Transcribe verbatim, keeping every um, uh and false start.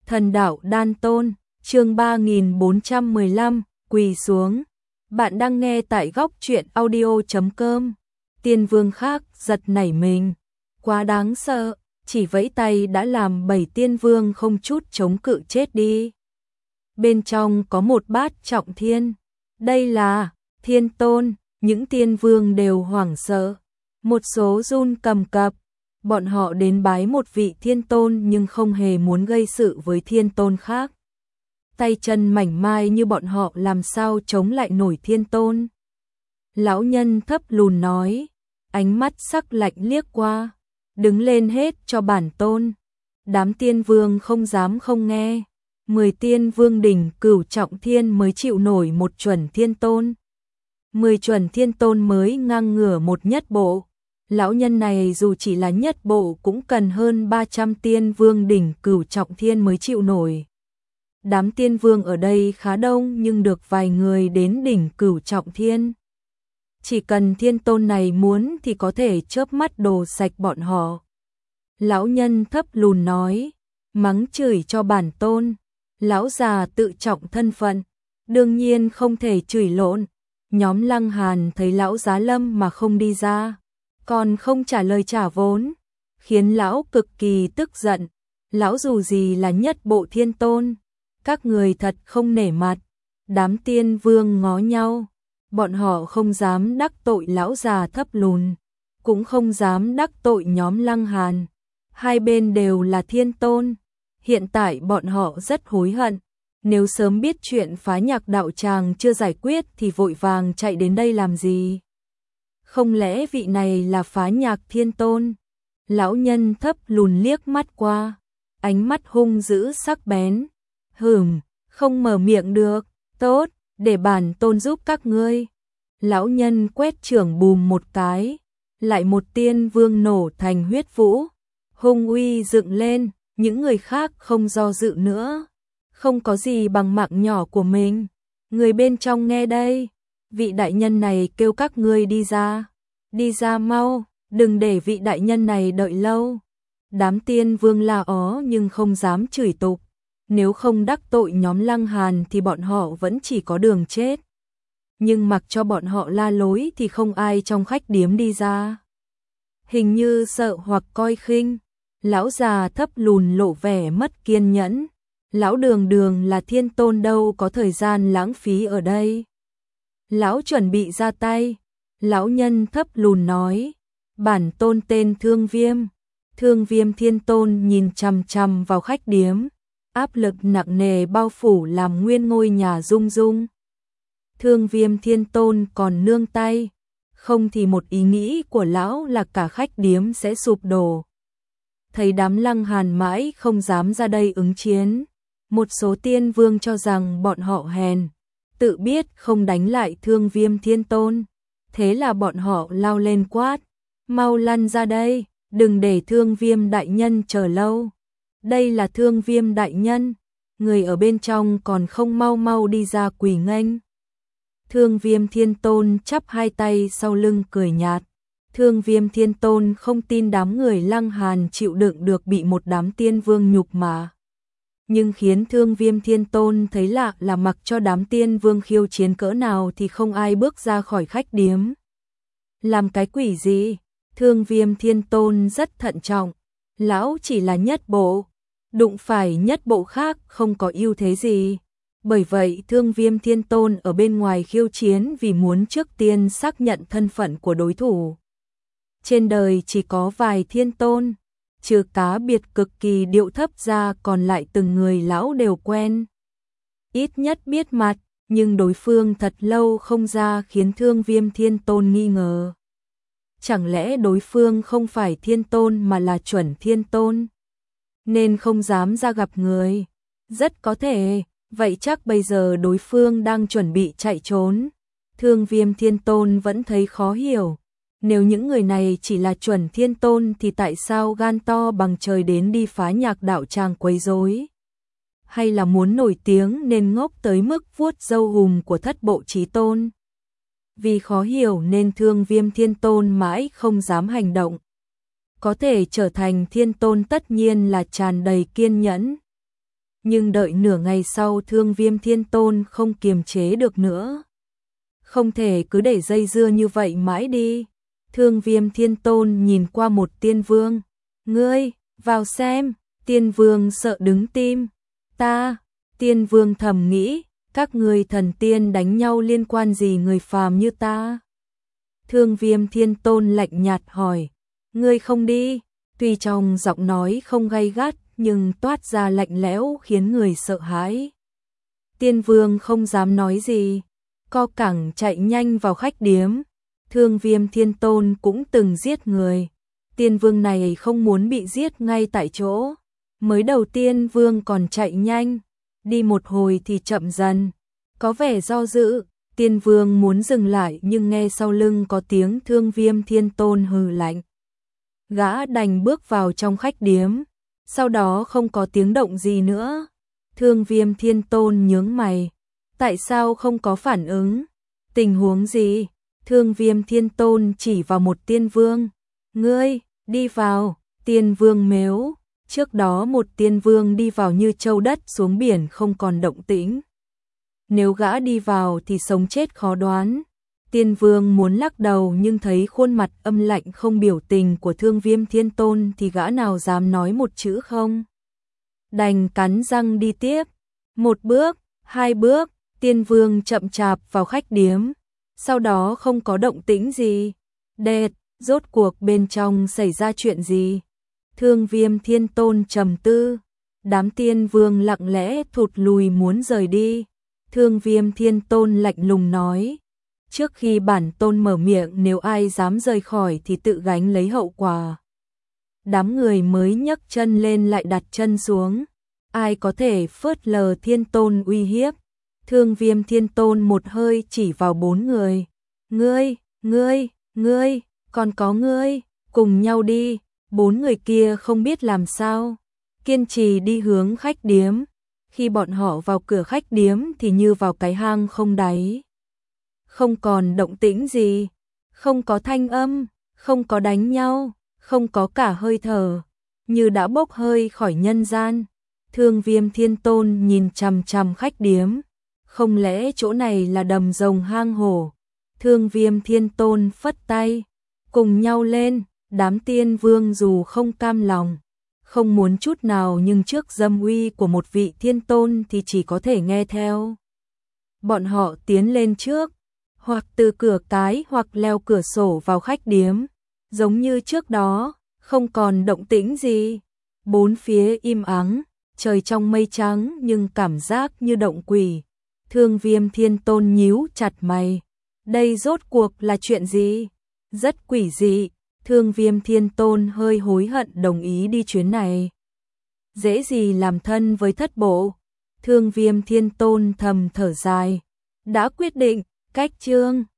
Thần đạo đan tôn, chương ba nghìn bốn trăm mười lăm, quỳ xuống. Bạn đang nghe tại góc truyện audio chấm com. Tiên vương khác giật nảy mình, quá đáng sợ, chỉ vẫy tay đã làm bảy tiên vương không chút chống cự chết đi. Bên trong có một bát trọng thiên, đây là thiên tôn, những tiên vương đều hoảng sợ, một số run cầm cập. Bọn họ đến bái một vị thiên tôn nhưng không hề muốn gây sự với thiên tôn khác. Tay chân mảnh mai như bọn họ làm sao chống lại nổi thiên tôn. Lão nhân thấp lùn nói, ánh mắt sắc lạnh liếc qua, đứng lên hết cho bản tôn. Đám tiên vương không dám không nghe, mười tiên vương đỉnh cửu trọng thiên mới chịu nổi một chuẩn thiên tôn. Mười chuẩn thiên tôn mới ngang ngửa một nhất bộ. Lão nhân này dù chỉ là nhất bộ cũng cần hơn ba trăm tiên vương đỉnh cửu trọng thiên mới chịu nổi. Đám tiên vương ở đây khá đông nhưng được vài người đến đỉnh cửu trọng thiên. Chỉ cần thiên tôn này muốn thì có thể chớp mắt đồ sạch bọn họ. Lão nhân thấp lùn nói, mắng chửi cho bản tôn. Lão già tự trọng thân phận, đương nhiên không thể chửi lộn. Nhóm Lăng Hàn thấy lão giá lâm mà không đi ra, còn không trả lời trả vốn, khiến lão cực kỳ tức giận. Lão dù gì là nhất bộ thiên tôn, các người thật không nể mặt. Đám tiên vương ngó nhau, bọn họ không dám đắc tội lão già thấp lùn, cũng không dám đắc tội nhóm Lăng Hàn. Hai bên đều là thiên tôn, hiện tại bọn họ rất hối hận. Nếu sớm biết chuyện phá nhạc đạo tràng chưa giải quyết thì vội vàng chạy đến đây làm gì? Không lẽ vị này là phá nhạc thiên tôn? Lão nhân thấp lùn liếc mắt qua, ánh mắt hung dữ sắc bén. Hừm, không mở miệng được, tốt, để bản tôn giúp các ngươi. Lão nhân quét trưởng bùm một cái, lại một tiên vương nổ thành huyết vũ, hung uy dựng lên, những người khác không do dự nữa. Không có gì bằng mạng nhỏ của mình. Người bên trong nghe đây, vị đại nhân này kêu các ngươi đi ra. Đi ra mau, đừng để vị đại nhân này đợi lâu. Đám tiên vương la ó nhưng không dám chửi tục. Nếu không đắc tội nhóm Lăng Hàn thì bọn họ vẫn chỉ có đường chết. Nhưng mặc cho bọn họ la lối thì không ai trong khách điếm đi ra. Hình như sợ hoặc coi khinh. Lão già thấp lùn lộ vẻ mất kiên nhẫn. Lão đường đường là thiên tôn đâu có thời gian lãng phí ở đây. Lão chuẩn bị ra tay. Lão nhân thấp lùn nói, bản tôn tên Thương Viêm. Thương Viêm thiên tôn nhìn chằm chằm vào khách điếm, áp lực nặng nề bao phủ làm nguyên ngôi nhà rung rung. Thương Viêm thiên tôn còn nương tay, không thì một ý nghĩ của lão là cả khách điếm sẽ sụp đổ. Thấy đám Lăng Hàn mãi không dám ra đây ứng chiến. Một số tiên vương cho rằng bọn họ hèn, tự biết không đánh lại Thương Viêm thiên tôn. Thế là bọn họ lao lên quát, mau lăn ra đây, đừng để Thương Viêm đại nhân chờ lâu. Đây là Thương Viêm đại nhân, người ở bên trong còn không mau mau đi ra quỳ nghênh. Thương Viêm thiên tôn chắp hai tay sau lưng cười nhạt. Thương Viêm thiên tôn không tin đám người Lăng Hàn chịu đựng được bị một đám tiên vương nhục mà. Nhưng khiến Thương Viêm thiên tôn thấy lạ là mặc cho đám tiên vương khiêu chiến cỡ nào thì không ai bước ra khỏi khách điếm. Làm cái quỷ gì? Thương Viêm thiên tôn rất thận trọng. Lão chỉ là nhất bộ, đụng phải nhất bộ khác không có ưu thế gì. Bởi vậy Thương Viêm thiên tôn ở bên ngoài khiêu chiến vì muốn trước tiên xác nhận thân phận của đối thủ. Trên đời chỉ có vài thiên tôn, trừ cá biệt cực kỳ điệu thấp ra còn lại từng người lão đều quen. Ít nhất biết mặt, nhưng đối phương thật lâu không ra khiến Thương Viêm thiên tôn nghi ngờ. Chẳng lẽ đối phương không phải thiên tôn mà là chuẩn thiên tôn, nên không dám ra gặp người? Rất có thể, vậy chắc bây giờ đối phương đang chuẩn bị chạy trốn. Thương Viêm thiên tôn vẫn thấy khó hiểu. Nếu những người này chỉ là chuẩn thiên tôn thì tại sao gan to bằng trời đến đi phá nhạc đạo tràng quấy rối? Hay là muốn nổi tiếng nên ngốc tới mức vuốt râu hùm của thất bộ chí tôn? Vì khó hiểu nên Thương Viêm thiên tôn mãi không dám hành động. Có thể trở thành thiên tôn tất nhiên là tràn đầy kiên nhẫn. nhưng đợi nửa ngày sau Thương Viêm Thiên Tôn không kiềm chế được nữa. Không thể cứ để dây dưa như vậy mãi đi. Thương Viêm Thiên Tôn nhìn qua một tiên vương. Ngươi, vào xem. Tiên vương sợ đứng tim. Ta, tiên vương thầm nghĩ, các người thần tiên đánh nhau liên quan gì người phàm như ta? Thương Viêm Thiên Tôn lạnh nhạt hỏi. Ngươi không đi. Tuy trong giọng nói không gay gắt, nhưng toát ra lạnh lẽo khiến người sợ hãi. Tiên vương không dám nói gì, co cẳng chạy nhanh vào khách điếm. Thương Viêm Thiên Tôn cũng từng giết người. Tiên vương này không muốn bị giết ngay tại chỗ. Mới đầu tiên vương còn chạy nhanh, đi một hồi thì chậm dần, có vẻ do dự. Tiên vương muốn dừng lại nhưng nghe sau lưng có tiếng Thương Viêm Thiên Tôn hừ lạnh. Gã đành bước vào trong khách điếm, sau đó không có tiếng động gì nữa. Thương Viêm Thiên Tôn nhướng mày, tại sao không có phản ứng? Tình huống gì? Thương Viêm Thiên Tôn chỉ vào một tiên vương. Ngươi, đi vào. Tiên vương mếu. Trước đó một tiên vương đi vào như châu đất xuống biển không còn động tĩnh. Nếu gã đi vào thì sống chết khó đoán. Tiên vương muốn lắc đầu nhưng thấy khuôn mặt âm lạnh không biểu tình của Thương Viêm Thiên Tôn thì gã nào dám nói một chữ không. Đành cắn răng đi tiếp. Một bước, hai bước, tiên vương chậm chạp vào khách điếm. Sau đó không có động tĩnh gì. Đệt, rốt cuộc bên trong xảy ra chuyện gì? Thương Viêm Thiên Tôn trầm tư. Đám tiên vương lặng lẽ thụt lùi muốn rời đi. Thương Viêm Thiên Tôn lạnh lùng nói. Trước khi bản tôn mở miệng, nếu ai dám rời khỏi thì tự gánh lấy hậu quả. Đám người mới nhấc chân lên lại đặt chân xuống. Ai có thể phớt lờ Thiên Tôn uy hiếp? Thương Viêm Thiên Tôn một hơi chỉ vào bốn người. Ngươi, ngươi, ngươi, còn có ngươi, cùng nhau đi. Bốn người kia không biết làm sao, kiên trì đi hướng khách điếm. Khi bọn họ vào cửa khách điếm thì như vào cái hang không đáy. Không còn động tĩnh gì, không có thanh âm, không có đánh nhau, không có cả hơi thở, như đã bốc hơi khỏi nhân gian. Thương Viêm Thiên Tôn nhìn chằm chằm khách điếm. Không lẽ chỗ này là đầm rồng hang hổ? Thương Viêm Thiên Tôn phất tay, cùng nhau lên. Đám tiên vương dù không cam lòng, không muốn chút nào nhưng trước dâm uy của một vị thiên tôn thì chỉ có thể nghe theo. Bọn họ tiến lên trước, hoặc từ cửa cái hoặc leo cửa sổ vào khách điếm. Giống như trước đó, không còn động tĩnh gì. Bốn phía im ắng, trời trong mây trắng nhưng cảm giác như động quỷ. Thương Viêm Thiên Tôn nhíu chặt mày. Đây rốt cuộc là chuyện gì? Rất quỷ dị. Thương Viêm Thiên Tôn hơi hối hận đồng ý đi chuyến này. Dễ gì làm thân với thất bộ. Thương Viêm Thiên Tôn thầm thở dài. Đã quyết định, cách chương.